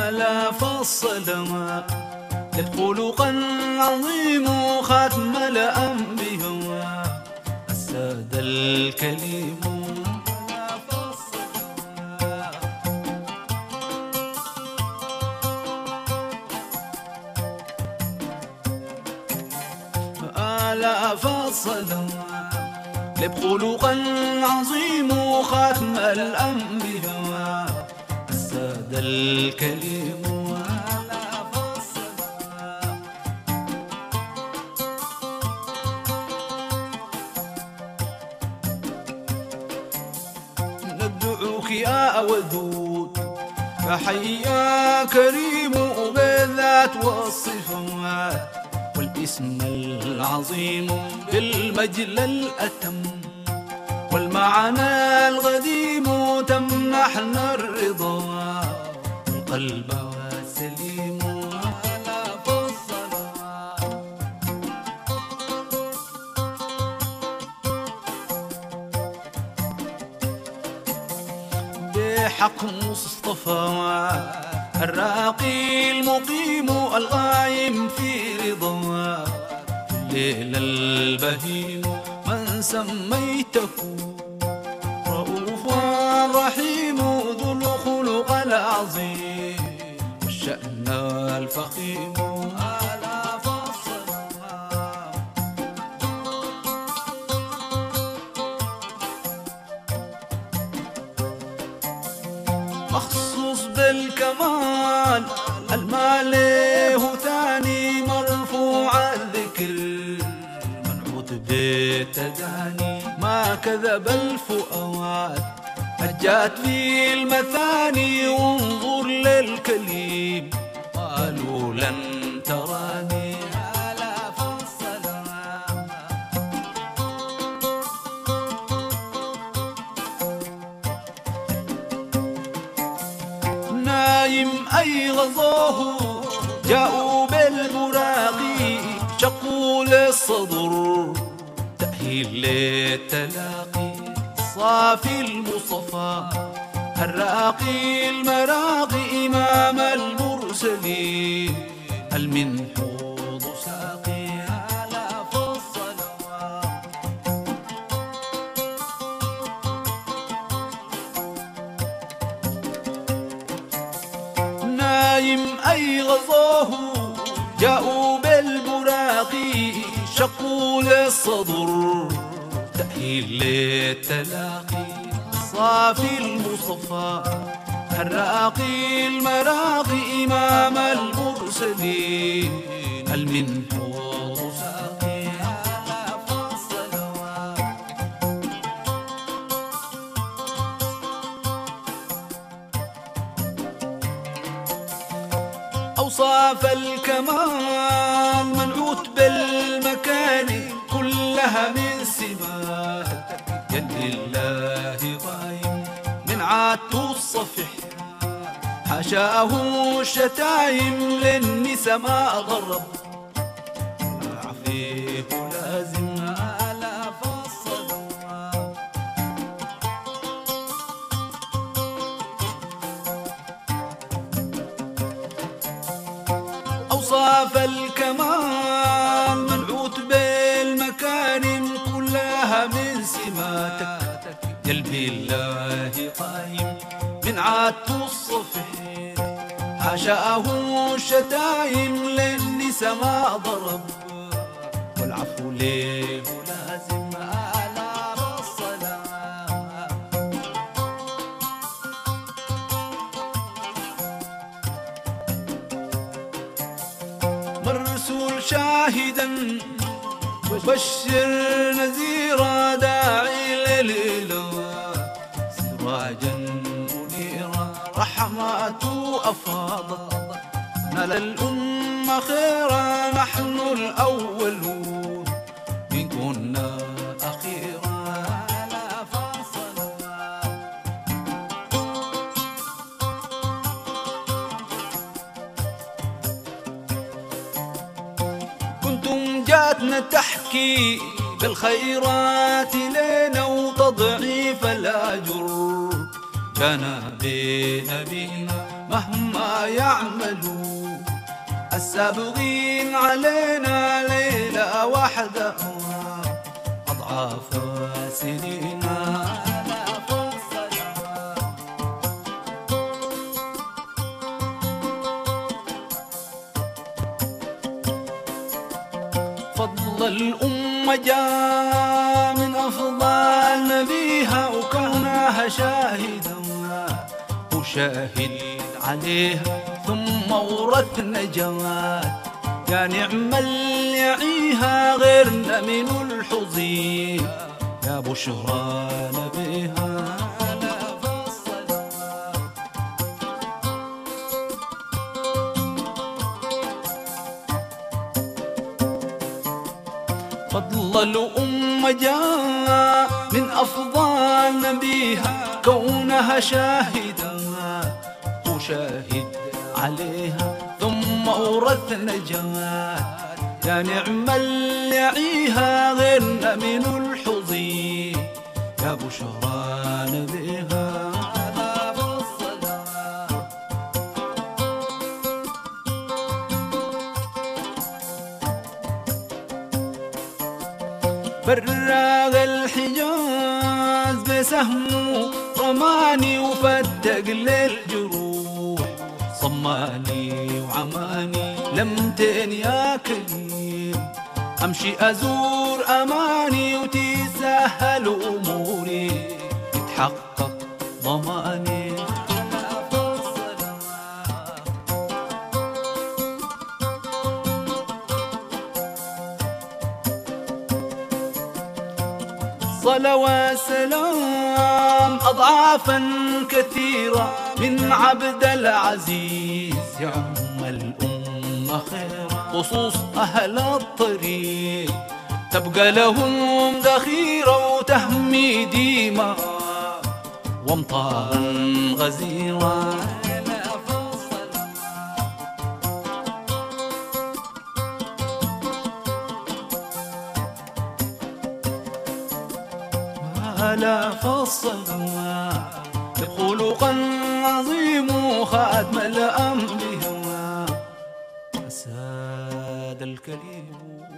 آلاف الصلوات للخلق العظيم ختم الأنبياء السادة الكريم. آلاف الصلوات لبخلق عظيم ختم الأنبياء السادة الكريم. آلاف الصلوات ندعوك يا ودود يا حي يا كريم بالذات والصفات والاسم العظيم بالمجل الأتم والمعنى القديم تمنحنا الرضا والقلب والسليم. آلاف الصلوات بحق مصطفى الراقي المقيم القايم في رضا الليل البهيم من سميته رؤوف رحيم ذو الخلق العظيم والشأن الفخيم. آلاف الصلوات مخصوص بالكمال الماله ثاني مرفوع الذكر منعوت بالتداني ما كذب الفؤاد هجات في المثاني وانظر للكليم قالوا لن تراني. آلاف الصلوات نايم أي غزوه جاءوا بالبراقي شقوا للصدر تأهيل للتلاقي صافي المصطفى الراقي المراقي إمام المرسلين المنحوض ساقي. آلاف الصلوات نايم أي غزوه جاءوا بالبراقي شقوا للصدر تأهيل للتلاقي صافي المصطفى الراقي المراقي إمام المرسلين المنحوض ساقي. آلاف الصلوات أوصاف الكمال منعوت بالمكان كلها من سمات يد الله قايم من عادته الصفح حاشاه الشتايم للنساء ما ضرب عفيه لازم. آلاف الصلوات أوصاف الكمال منعوت بالمكارم كلها من سماتك قلبي الله قايم من عادته الصفح حاشاه الشتايم للنساء ما ضرب والعفو ليه لازم. آلاف الصلوات مرسول شاهدا وبشر نذيرا داعي للإله سراجا منيرا رحمته أفاضت نال الأمة خيرا نحن الأولون إن كنا أخيرا. آلاف الصلوات كنتم جاتنا تحكي بالخيرات لنا وتضعيف الأجر كان بنبينا مهما يعملوا السابقين علينا ليلة واحدة أضعاف سنينا. فضل الأمة جاء من أفضل نبيها وكونها شاهدا وشاهد عليها ثم ورثنا جمال يا نعم اللي يعيها غيرنا من الحظيم يا بشرى نبيها. فضل الأمة جاء من أفضل نبيها كونها شاهدا وشاهد عليها ثم ورثنا جمال يا نعم اللي يعيها غيرنا من الحظيم يا بشرى نبيها. فرغ الحجاز بسهمه رماني وفتق للجروح صماني وعماني لمتين يا كريم أمشي أزور أماني وتسهل أموري يتحقق ضماني. صلوات سلام أضعافا كثيرة من عبد العزيز يعم الأمة خيرا خصوص أهل الطريق تبقى لهم ذخيرة وتهمي ديما وامطارا غزيرا. آلاف الصلوات خلقا عظيم خاتم الأنبياء ساد الكريم